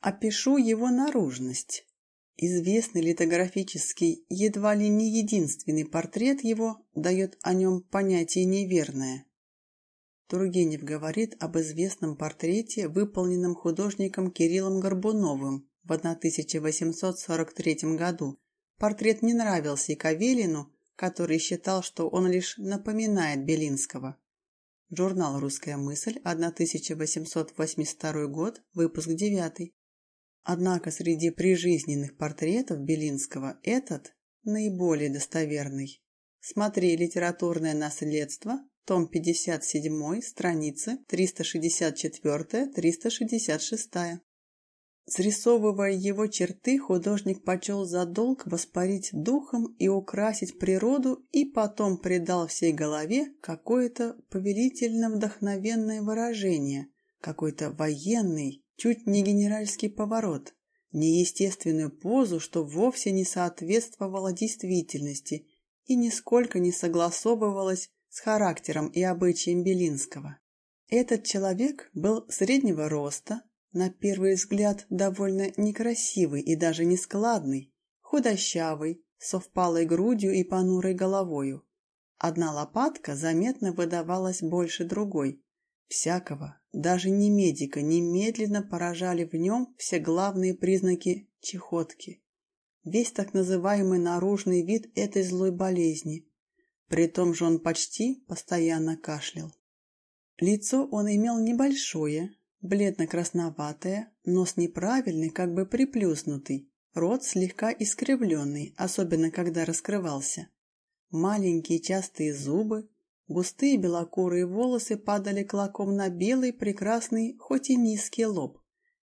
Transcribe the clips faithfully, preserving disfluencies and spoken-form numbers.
Опишу его наружность. Известный литографический, едва ли не единственный портрет его дает о нем понятие неверное. Тургенев говорит об известном портрете, выполненном художником Кириллом Горбуновым в тысяча восемьсот сорок третьем году. Портрет не нравился и Кавелину, который считал, что он лишь напоминает Белинского. Журнал «Русская мысль», тысяча восемьсот восемьдесят второй год, выпуск девятый. Однако среди прижизненных портретов Белинского этот наиболее достоверный. Смотри «Литературное наследство», том пятьдесят семь, страницы триста шестьдесят четыре — триста шестьдесят шесть. Срисовывая его черты, художник почел за долг воспарить духом и украсить природу, и потом придал всей голове какое-то повелительно-вдохновенное выражение, какой-то военный, чуть не генеральский поворот, неестественную позу, что вовсе не соответствовало действительности и нисколько не согласовывалось с характером и обычаем Белинского. Этот человек был среднего роста, на первый взгляд довольно некрасивый и даже нескладный, худощавый, со впалой грудью и понурой головою. Одна лопатка заметно выдавалась больше другой. Всякого, даже не медика, немедленно поражали в нем все главные признаки чехотки. Весь так называемый наружный вид этой злой болезни. При том же он почти постоянно кашлял. Лицо он имел небольшое, бледно-красноватое, нос неправильный, как бы приплюснутый, рот слегка искривленный, особенно когда раскрывался. Маленькие частые зубы, густые белокурые волосы падали клоком на белый прекрасный, хоть и низкий лоб.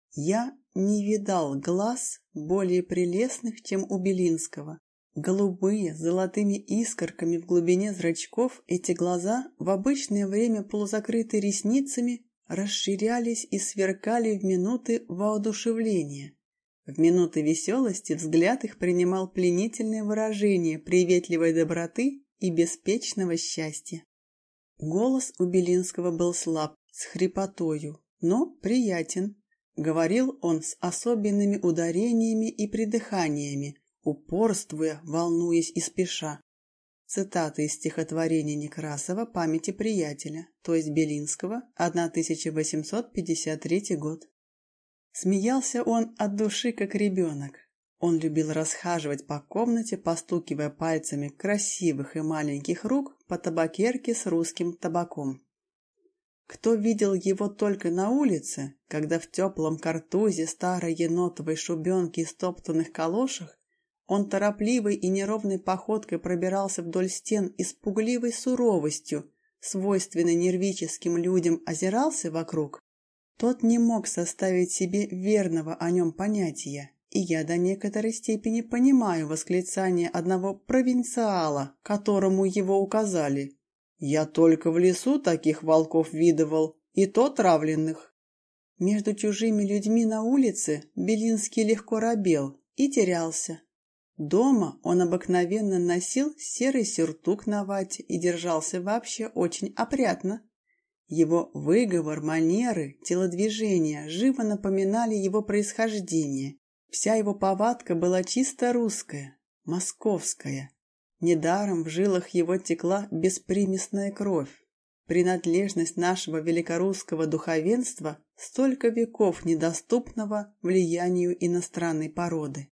Я не видал глаз более прелестных, чем у Белинского. Голубые, с золотыми искорками в глубине зрачков, эти глаза, в обычное время полузакрытые ресницами, расширялись и сверкали в минуты воодушевления. В минуты веселости взгляд их принимал пленительное выражение приветливой доброты и беспечного счастья. Голос у Белинского был слаб, с хрипотою, но приятен. Говорил он с особенными ударениями и придыханиями, упорствуя, волнуясь и спеша. Цитата из стихотворения Некрасова «Памяти приятеля», то есть Белинского, тысяча восемьсот пятьдесят третий год. Смеялся он от души, как ребенок. Он любил расхаживать по комнате, постукивая пальцами красивых и маленьких рук по табакерке с русским табаком. Кто видел его только на улице, когда в теплом картузе, старой енотовой шубенке и стоптанных калошах он торопливой и неровной походкой пробирался вдоль стен и с пугливой суровостью, свойственной нервическим людям, озирался вокруг, тот не мог составить себе верного о нем понятия, и я до некоторой степени понимаю восклицание одного провинциала, которому его указали. «Я только в лесу таких волков видывал, и то травленных». Между чужими людьми на улице Белинский легко робел и терялся. Дома он обыкновенно носил серый сюртук на вате и держался вообще очень опрятно. Его выговор, манеры, телодвижения живо напоминали его происхождение. Вся его повадка была чисто русская, московская. Недаром в жилах его текла беспримесная кровь. Принадлежность нашего великорусского духовенства столько веков недоступного влиянию иностранной породы.